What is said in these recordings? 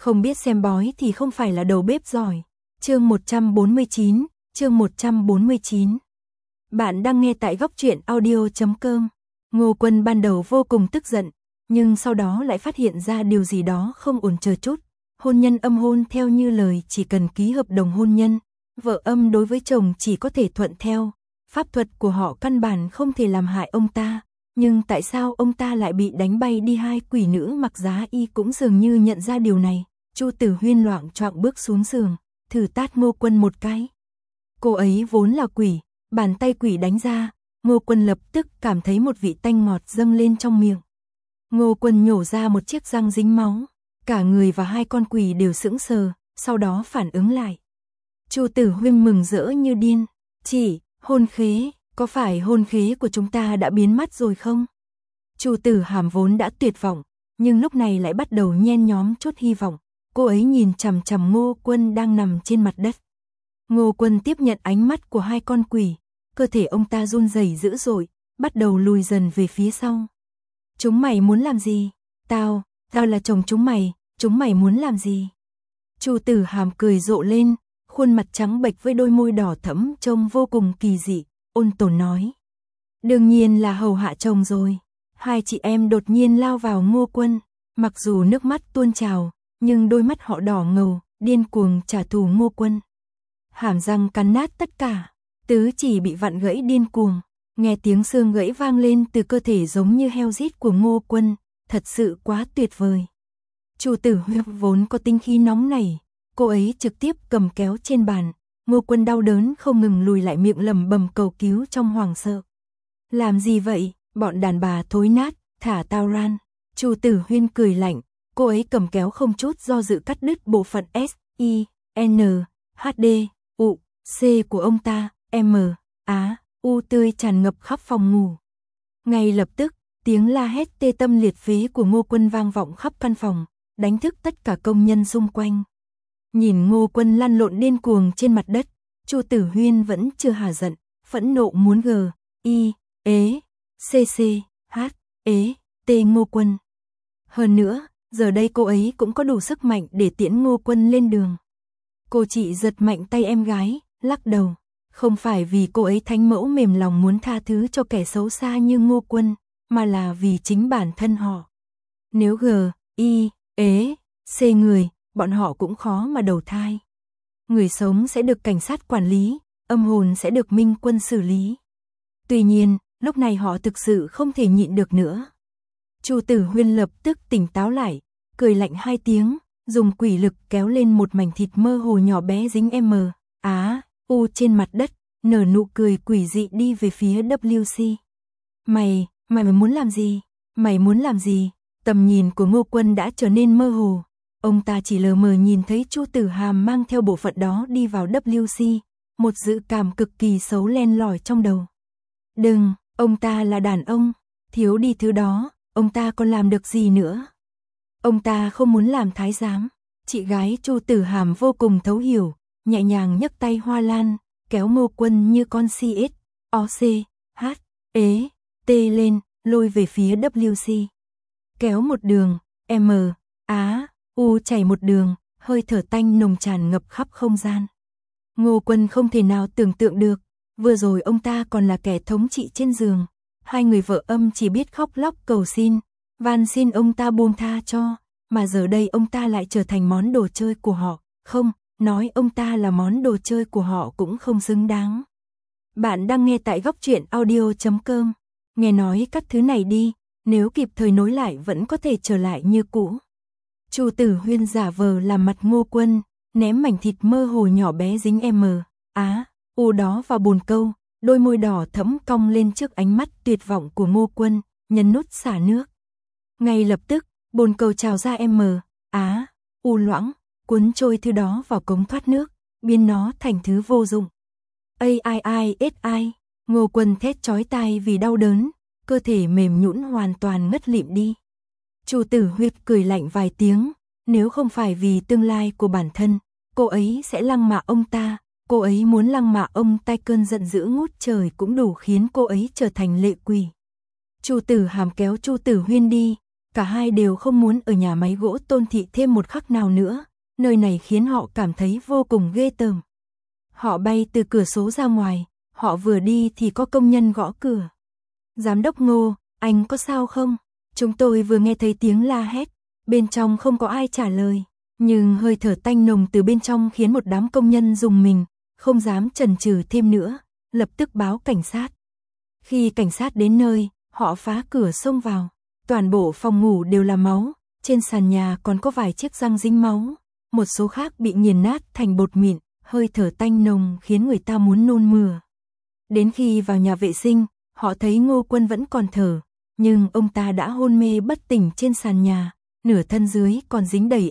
Không biết xem bói thì không phải là đầu bếp giỏi. Chương 149. Bạn đang nghe tại góc truyện audio.com. Ngô Quân ban đầu vô cùng tức giận, nhưng sau đó lại phát hiện ra điều gì đó không ổn chờ chút. Hôn nhân âm hôn theo như lời chỉ cần ký hợp đồng hôn nhân, vợ âm đối với chồng chỉ có thể thuận theo. Pháp thuật của họ căn bản không thể làm hại ông ta. Nhưng tại sao ông ta lại bị đánh bay đi? Hai quỷ nữ mặc giá y cũng dường như nhận ra điều này. Chu Tử Huyên loạng choạng bước xuống giường, thử tát Ngô Quân một cái. Cô ấy vốn là quỷ, bàn tay quỷ đánh ra, Ngô Quân lập tức cảm thấy một vị tanh ngọt dâng lên trong miệng. Ngô Quân nhổ ra một chiếc răng dính máu, cả người và hai con quỷ đều sững sờ, sau đó phản ứng lại. Chu Tử Huyên mừng rỡ như điên, "Chị, hôn khế, có phải hôn khế của chúng ta đã biến mất rồi không?" Chu Tử Hàm vốn đã tuyệt vọng, nhưng lúc này lại bắt đầu nhen nhóm chút hy vọng. Cô ấy nhìn chằm chằm Ngô Quân đang nằm trên mặt đất. Ngô Quân tiếp nhận ánh mắt của hai con quỷ, cơ thể ông ta run rẩy dữ dội, bắt đầu lùi dần về phía sau. "Chúng mày muốn làm gì? Tao là chồng chúng mày muốn làm gì?" Chu Tử Hàm cười rộ lên, khuôn mặt trắng bệch với đôi môi đỏ thẫm trông vô cùng kỳ dị, ôn tồn nói. "Đương nhiên là hầu hạ chồng rồi." Hai chị em đột nhiên lao vào Ngô Quân, mặc dù nước mắt tuôn trào, nhưng đôi mắt họ đỏ ngầu, điên cuồng trả thù Ngô Quân. Hàm răng cắn nát tất cả, tứ chỉ bị vặn gãy điên cuồng, nghe tiếng xương gãy vang lên từ cơ thể giống như heo rít của Ngô Quân, thật sự quá tuyệt vời. Chu Tử Huyên vốn có tinh khí nóng nảy, cô ấy trực tiếp cầm kéo trên bàn, Ngô Quân đau đớn không ngừng lùi lại, miệng lẩm bẩm cầu cứu trong hoảng sợ. "Làm gì vậy, bọn đàn bà thối nát, thả tao ran." Chu Tử Huyên cười lạnh, cô ấy cầm kéo không chút do dự cắt đứt bộ phận S, I, N, H, D, U, C của ông ta, M, A, U tươi tràn ngập khắp phòng ngủ. Ngay lập tức, tiếng la hét tê tâm liệt phế của Ngô Quân vang vọng khắp căn phòng, đánh thức tất cả công nhân xung quanh. Nhìn Ngô Quân lăn lộn điên cuồng trên mặt đất, Chu Tử Huyên vẫn chưa hả giận, phẫn nộ muốn G, I, ế, C, H, ế, T Ngô Quân. Hơn nữa, giờ đây cô ấy cũng có đủ sức mạnh để tiễn Ngô Quân lên đường. Cô chị giật mạnh tay em gái, lắc đầu. Không phải vì cô ấy thánh mẫu mềm lòng muốn tha thứ cho kẻ xấu xa như Ngô Quân, mà là vì chính bản thân họ. Nếu G, I, ế, C người, bọn họ cũng khó mà đầu thai. Người sống sẽ được cảnh sát quản lý, âm hồn sẽ được minh quân xử lý. Tuy nhiên, lúc này họ thực sự không thể nhịn được nữa. Chu Tử Huyên lập tức tỉnh táo lại, cười lạnh hai tiếng, dùng quỷ lực kéo lên một mảnh thịt mơ hồ nhỏ bé dính M, A, U trên mặt đất, nở nụ cười quỷ dị đi về phía WC. Mày muốn làm gì? Mày muốn làm gì? Tầm nhìn của Ngô Quân đã trở nên mơ hồ. Ông ta chỉ lờ mờ nhìn thấy Chu Tử Hàm mang theo bộ phận đó đi vào WC, một dự cảm cực kỳ xấu len lỏi trong đầu. Đừng, ông ta là đàn ông, thiếu đi thứ đó, ông ta còn làm được gì nữa? Ông ta không muốn làm thái giám. Chị gái Chu Tử Hàm vô cùng thấu hiểu, nhẹ nhàng nhấc tay hoa lan, kéo Ngô Quân như con CS, OC, H, ế, T lên, lôi về phía WC. Kéo một đường, M, A, U chảy một đường, hơi thở tanh nồng tràn ngập khắp không gian. Ngô Quân không thể nào tưởng tượng được, vừa rồi ông ta còn là kẻ thống trị trên giường. Hai người vợ âm chỉ biết khóc lóc cầu xin, van xin ông ta buông tha cho, mà giờ đây ông ta lại trở thành món đồ chơi của họ. Không, nói ông ta là món đồ chơi của họ cũng không xứng đáng. Bạn đang nghe tại góc truyện audio.com. Nghe nói các thứ này đi, nếu kịp thời nối lại vẫn có thể trở lại như cũ. Chu Tử Huyên giả vờ làm mặt Ngô Quân, ném mảnh thịt mơ hồ nhỏ bé dính M, A, U đó vào bồn câu, đôi môi đỏ thẫm cong lên trước ánh mắt tuyệt vọng của Ngô Quân, nhấn nút xả nước. Ngay lập tức, bồn cầu trào ra M, A, U loãng, cuốn trôi thứ đó vào cống thoát nước, biến nó thành thứ vô dụng. AI, Ngô Quân thét chói tai vì đau đớn, cơ thể mềm nhũn hoàn toàn ngất lịm đi. Chu Tử Huyên cười lạnh vài tiếng, nếu không phải vì tương lai của bản thân, cô ấy sẽ lăng mạ ông ta, cô ấy muốn lăng mạ ông ta, cơn giận dữ ngút trời cũng đủ khiến cô ấy trở thành lệ quỷ. Chu Tử Hàm kéo Chu Tử Huyên đi, Cả hai đều không muốn ở nhà máy gỗ Tôn Thị thêm một khắc nào nữa, nơi này khiến họ cảm thấy vô cùng ghê tởm. Họ bay từ cửa sổ ra ngoài, họ vừa đi thì có công nhân gõ cửa. Giám đốc Ngô, anh có sao không? Chúng tôi vừa nghe thấy tiếng la hét, bên trong không có ai trả lời, nhưng hơi thở tanh nồng từ bên trong khiến một đám công nhân rùng mình, không dám chần chừ thêm nữa, lập tức báo cảnh sát. Khi cảnh sát đến nơi, họ phá cửa xông vào, toàn bộ phòng ngủ đều là máu, trên sàn nhà còn có vài chiếc răng dính máu, một số khác bị nghiền nát thành bột mịn, hơi thở tanh nồng khiến người ta muốn nôn mửa. Đến khi vào nhà vệ sinh, họ thấy Ngô Quân vẫn còn thở, nhưng ông ta đã hôn mê bất tỉnh trên sàn nhà, nửa thân dưới còn dính đầy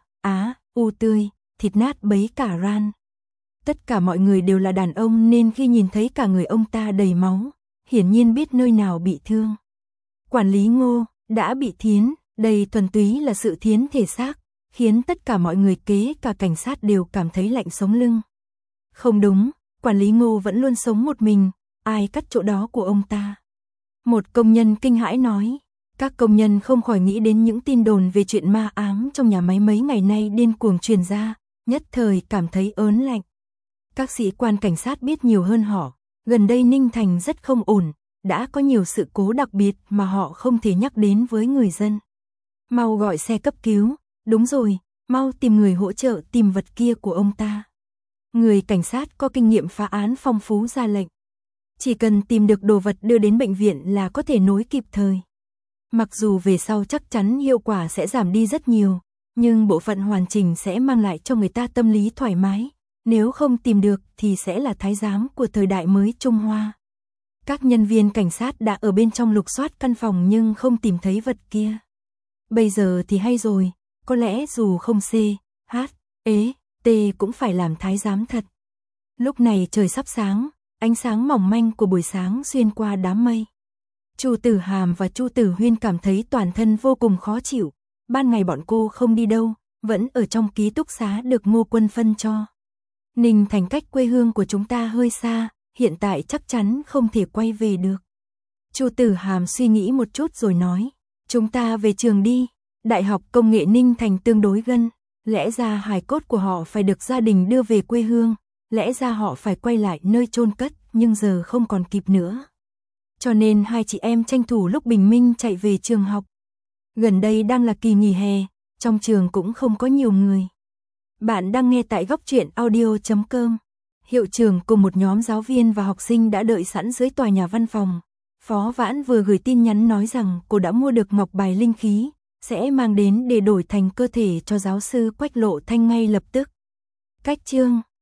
u tươi, thịt nát bấy cả ran. Tất cả mọi người đều là đàn ông nên khi nhìn thấy cả người ông ta đầy máu, hiển nhiên biết nơi nào bị thương. Quản lý Ngô đã bị thiến, đây thuần túy là sự thiến thể xác, khiến tất cả mọi người kế cả cảnh sát đều cảm thấy lạnh sống lưng. Không đúng, quản lý Ngô vẫn luôn sống một mình, ai cắt chỗ đó của ông ta? Một công nhân kinh hãi nói. Các công nhân không khỏi nghĩ đến những tin đồn về chuyện ma ám trong nhà máy mấy ngày nay điên cuồng truyền ra, nhất thời cảm thấy ớn lạnh. Các sĩ quan cảnh sát biết nhiều hơn họ, gần đây Ninh Thành rất không ổn, đã có nhiều sự cố đặc biệt mà họ không thể nhắc đến với người dân. Mau gọi xe cấp cứu, đúng rồi, mau tìm người hỗ trợ tìm vật kia của ông ta. Người cảnh sát có kinh nghiệm phá án phong phú ra lệnh. Chỉ cần tìm được đồ vật đưa đến bệnh viện là có thể nối kịp thời. Mặc dù về sau chắc chắn hiệu quả sẽ giảm đi rất nhiều, nhưng bộ phận hoàn chỉnh sẽ mang lại cho người ta tâm lý thoải mái. Nếu không tìm được thì sẽ là thái giám của thời đại mới Trung Hoa. Các nhân viên cảnh sát đã ở bên trong lục soát căn phòng nhưng không tìm thấy vật kia. Bây giờ thì hay rồi, có lẽ dù không C, H, E, T cũng phải làm thái giám thật. Lúc này trời sắp sáng, ánh sáng mỏng manh của buổi sáng xuyên qua đám mây. Chu Tử Hàm và Chu Tử Huyên cảm thấy toàn thân vô cùng khó chịu. Ban ngày bọn cô không đi đâu, vẫn ở trong ký túc xá được Ngô Quân phân cho. Ninh Thành cách quê hương của chúng ta hơi xa, hiện tại chắc chắn không thể quay về được. Chu Tử Hàm suy nghĩ một chút rồi nói, chúng ta về trường đi, Đại học Công nghệ Ninh Thành tương đối gần, lẽ ra hài cốt của họ phải được gia đình đưa về quê hương, lẽ ra họ phải quay lại nơi chôn cất, nhưng giờ không còn kịp nữa. Cho nên hai chị em tranh thủ lúc bình minh chạy về trường học. Gần đây đang là kỳ nghỉ hè, trong trường cũng không có nhiều người. Bạn đang nghe tại góc truyện audio.com. Hiệu trưởng cùng một nhóm giáo viên và học sinh đã đợi sẵn dưới tòa nhà văn phòng. Phó Vãn vừa gửi tin nhắn nói rằng cô đã mua được ngọc bài linh khí, sẽ mang đến để đổi thành cơ thể cho giáo sư Quách Lộ Thanh ngay lập tức. Cách chương